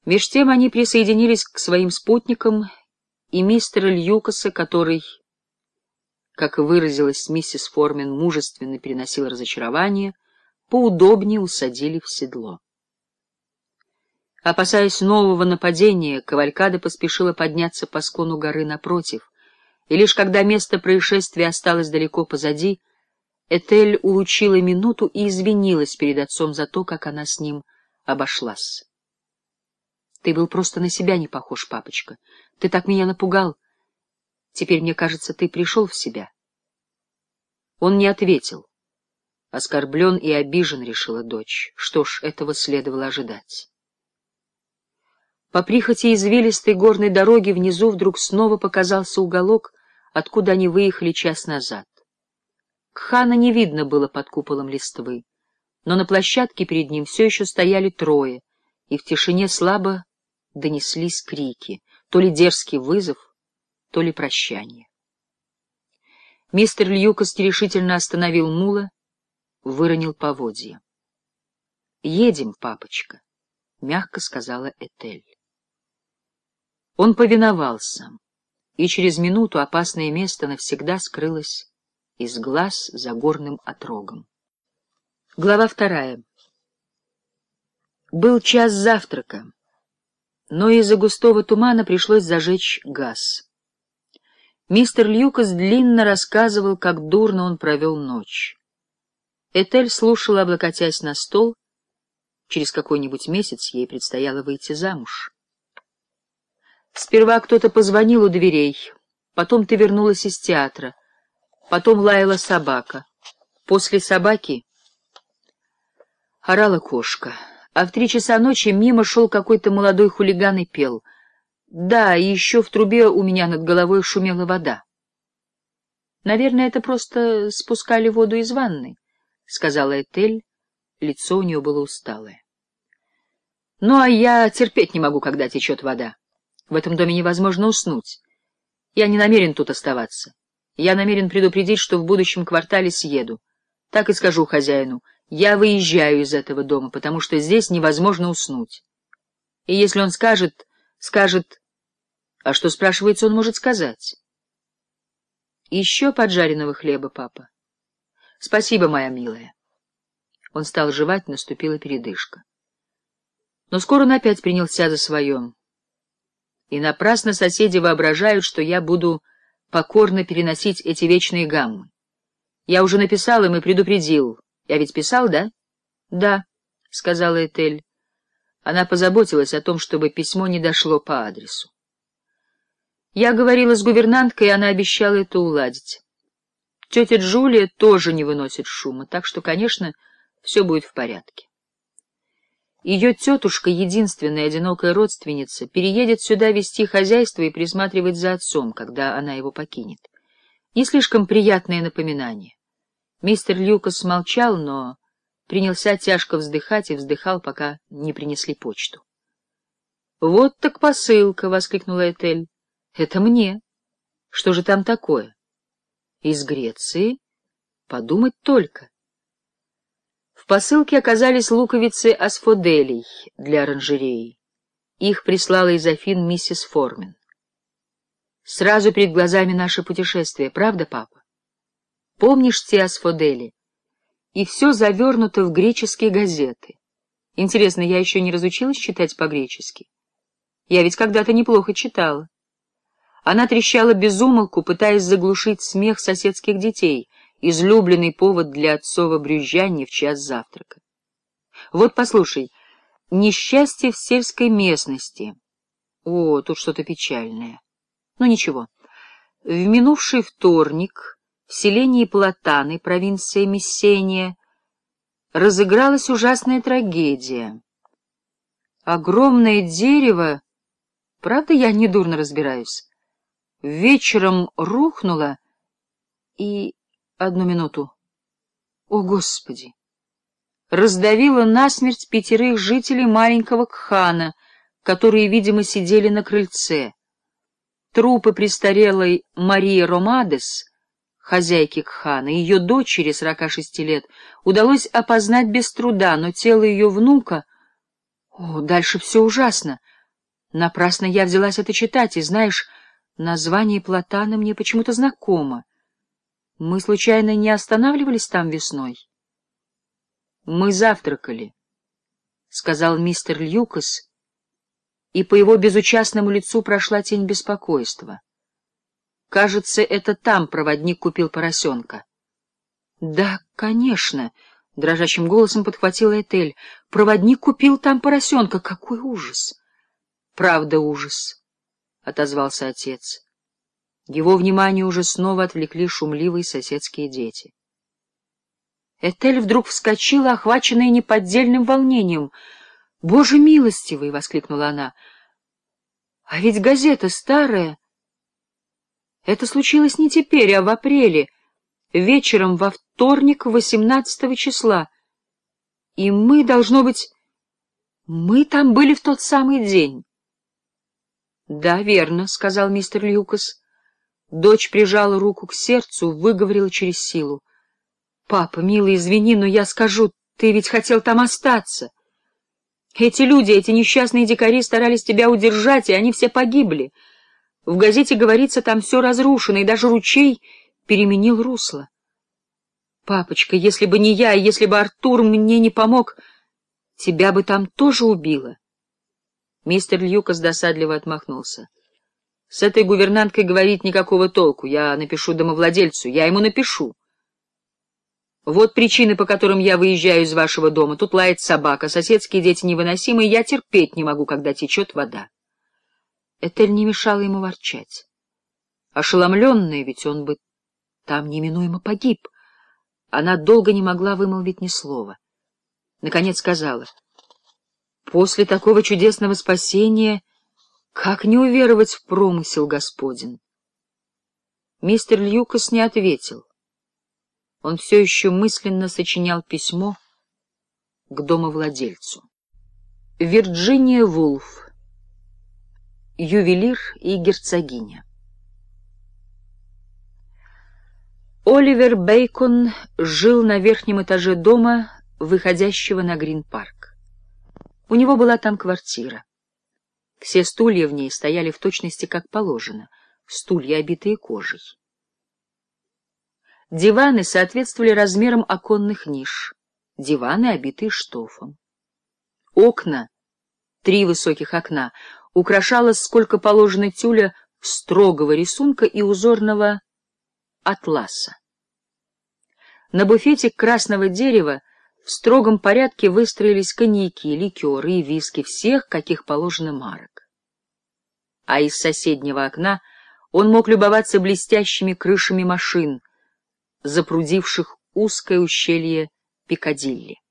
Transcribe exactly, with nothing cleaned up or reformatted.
Меж тем они присоединились к своим спутникам, и мистера Льюкаса, который, как выразилась миссис Формен, мужественно переносил разочарование, поудобнее усадили в седло. Опасаясь нового нападения, кавалькада поспешила подняться по склону горы напротив, и лишь когда место происшествия осталось далеко позади, Этель улучила минуту и извинилась перед отцом за то, как она с ним обошлась. — Ты был просто на себя не похож, папочка. Ты так меня напугал. Теперь, мне кажется, ты пришел в себя. Он не ответил. Оскорблен и обижен, решила дочь. Что ж, этого следовало ожидать. По прихоти извилистой горной дороги внизу вдруг снова показался уголок, откуда они выехали час назад. Кхана не видно было под куполом листвы, но на площадке перед ним все еще стояли трое, и в тишине слабо донеслись крики, то ли дерзкий вызов, то ли прощание. Мистер Льюкас решительно остановил мула, выронил поводья. — Едем, папочка, — мягко сказала Этель. Он повиновался, и через минуту опасное место навсегда скрылось из глаз за горным отрогом. Глава вторая. Был час завтрака, но из-за густого тумана пришлось зажечь газ. Мистер Льюкас длинно рассказывал, как дурно он провел ночь. Этель слушала, облокотясь на стол. Через какой-нибудь месяц ей предстояло выйти замуж. Сперва кто-то позвонил у дверей, потом ты вернулась из театра, потом лаяла собака. После собаки орала кошка, а в три часа ночи мимо шел какой-то молодой хулиган и пел. Да, и еще в трубе у меня над головой шумела вода. — Наверное, это просто спускали воду из ванны, — сказала Этель, лицо у нее было усталое. — Ну, а я терпеть не могу, когда течет вода. В этом доме невозможно уснуть. Я не намерен тут оставаться. Я намерен предупредить, что в будущем квартале съеду. Так и скажу хозяину. Я выезжаю из этого дома, потому что здесь невозможно уснуть. И если он скажет, скажет... А что, спрашивается, он может сказать? Еще поджаренного хлеба, папа. Спасибо, моя милая. Он стал жевать, наступила передышка. Но скоро он опять принялся за свое. И напрасно соседи воображают, что я буду покорно переносить эти вечные гаммы. Я уже написал им и предупредил. Я ведь писал, да? — Да, — сказала Этель. Она позаботилась о том, чтобы письмо не дошло по адресу. Я говорила с гувернанткой, и она обещала это уладить. Тетя Джулия тоже не выносит шума, так что, конечно, все будет в порядке. Ее тетушка, единственная одинокая родственница, переедет сюда вести хозяйство и присматривать за отцом, когда она его покинет. Не слишком приятное напоминание. Мистер Льюкас молчал, но принялся тяжко вздыхать и вздыхал, пока не принесли почту. — Вот так посылка! — воскликнула Этель. — Это мне. Что же там такое? — Из Греции? Подумать только. В посылке оказались луковицы асфоделей для оранжереи. Их прислала из Афин миссис Формен. Сразу перед глазами наше путешествие, правда, папа? Помнишь те асфодели? И все завернуто в греческие газеты. Интересно, я еще не разучилась читать по-гречески? Я ведь когда-то неплохо читала. Она трещала без умолку, пытаясь заглушить смех соседских детей, излюбленный повод для отцова брюзжания в час завтрака. Вот послушай, несчастье в сельской местности. О, тут что-то печальное. Ну ничего. В минувший вторник в селении Платаны, провинция Мессения, разыгралась ужасная трагедия. Огромное дерево, правда, я недурно разбираюсь, вечером рухнуло и... Одну минуту. О, Господи! Раздавило насмерть пятерых жителей маленького Кхана, которые, видимо, сидели на крыльце. Трупы престарелой Марии Ромадес, хозяйки Кхана, и ее дочери, сорока шести лет, удалось опознать без труда, но тело ее внука... О, дальше все ужасно. Напрасно я взялась это читать, и, знаешь, название Платана мне почему-то знакомо. Мы, случайно, не останавливались там весной? — Мы завтракали, — сказал мистер Льюкас, и по его безучастному лицу прошла тень беспокойства. Кажется, это там проводник купил поросенка. — Да, конечно, — дрожащим голосом подхватила Этель. — Проводник купил там поросенка. Какой ужас! — Правда, ужас, — отозвался отец. Его внимание уже снова отвлекли шумливые соседские дети. Этель вдруг вскочила, охваченная неподдельным волнением. — Боже милостивый! — воскликнула она. — А ведь газета старая. Это случилось не теперь, а в апреле, вечером во вторник, восемнадцатого числа. И мы, должно быть, мы там были в тот самый день. — Да, верно, — сказал мистер Льюкас. Дочь прижала руку к сердцу, выговорила через силу. — Папа, милый, извини, но я скажу, ты ведь хотел там остаться. Эти люди, эти несчастные дикари старались тебя удержать, и они все погибли. В газете говорится, там все разрушено, и даже ручей переменил русло. Папочка, если бы не я, и если бы Артур мне не помог, тебя бы там тоже убило. Мистер Льюкас досадливо отмахнулся. — С этой гувернанткой говорить никакого толку. Я напишу домовладельцу, я ему напишу. Вот причины, по которым я выезжаю из вашего дома. Тут лает собака, соседские дети невыносимы, и я терпеть не могу, когда течет вода. Этель не мешала ему ворчать. Ошеломленная, ведь он бы там неминуемо погиб. Она долго не могла вымолвить ни слова. Наконец сказала: — После такого чудесного спасения как не уверовать в промысел Господень? Мистер Льюкас не ответил. Он все еще мысленно сочинял письмо к домовладельцу. Вирджиния Вулф. Ювелир и герцогиня. Оливер Бейкон жил на верхнем этаже дома, выходящего на Грин-парк. У него была там квартира. Все стулья в ней стояли в точности как положено, стулья, обитые кожей. Диваны соответствовали размерам оконных ниш, диваны, обитые штофом. Окна, три высоких окна, украшало, сколько положено, тюля строгого рисунка и узорного атласа. На буфете красного дерева в строгом порядке выстроились коньяки, ликеры и виски всех, каких положено марок. А из соседнего окна он мог любоваться блестящими крышами машин, запрудивших узкое ущелье Пикадилли.